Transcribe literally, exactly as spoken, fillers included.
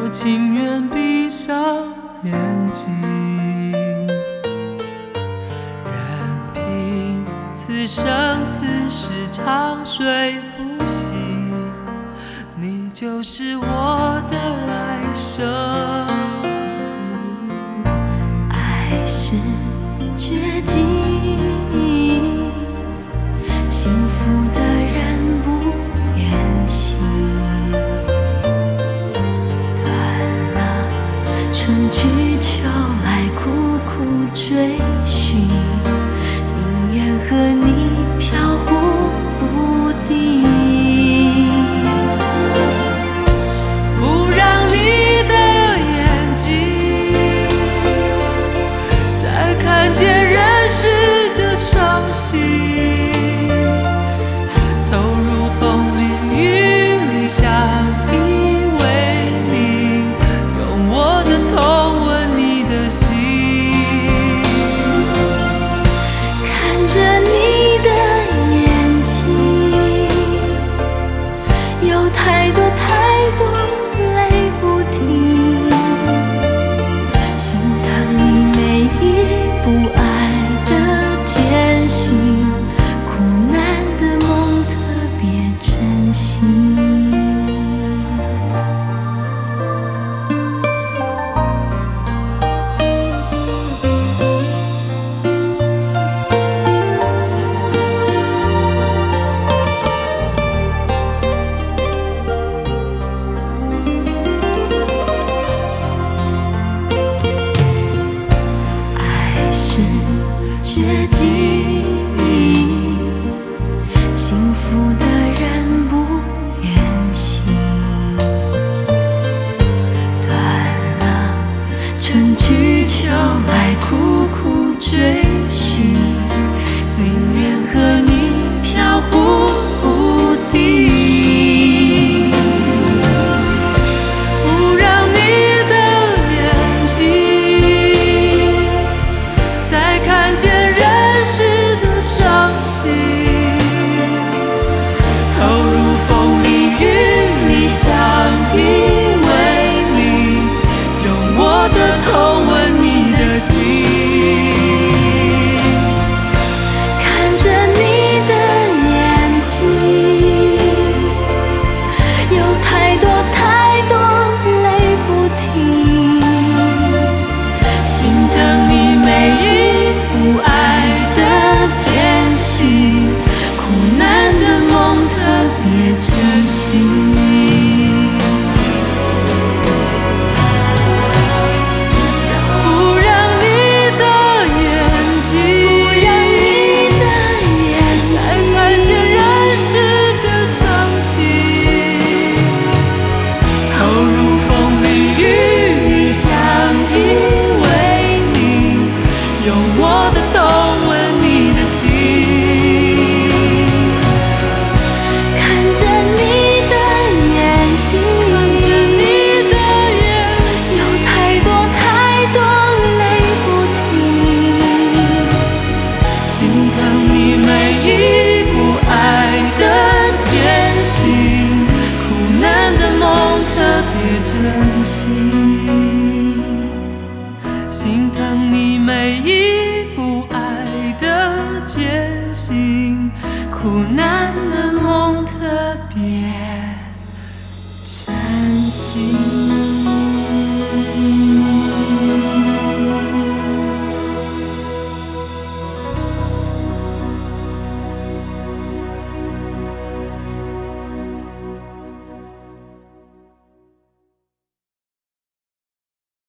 我情愿闭上眼睛，任凭此生此世长睡不醒，你就是我的来生。 爱是绝境，幸福的人不愿醒，断了春去秋来苦苦追寻，宁愿和你飘忽不定， 不让你的眼睛再看见人世的伤心，投入风里雨里相依为命，用我的痛吻你的心。 看着你的眼睛，有太多太多泪不停，心疼你每一步爱的艰辛，苦难的梦特别珍惜。爱是绝境，幸福的人不愿醒，断了春去秋来苦苦追寻，宁愿和你飘忽不定， 不让你的眼睛再看见人世的伤心，投入风里雨里相依为命，用我的痛吻你的心。 看着你的眼睛，有太多太多泪不停， 心疼你每一步爱的艰辛，苦难的梦特别珍惜。不让你的眼睛不让你的眼再睛看见人世的伤心，投入风里雨里相依为命，用我的痛吻你的心。 看着你的眼睛， 看着你的眼睛， 有太多太多泪不停， 心疼你每一步爱的艰辛，苦难的梦特别珍惜。心疼你每一步爱的艰辛，苦难的梦特别珍惜。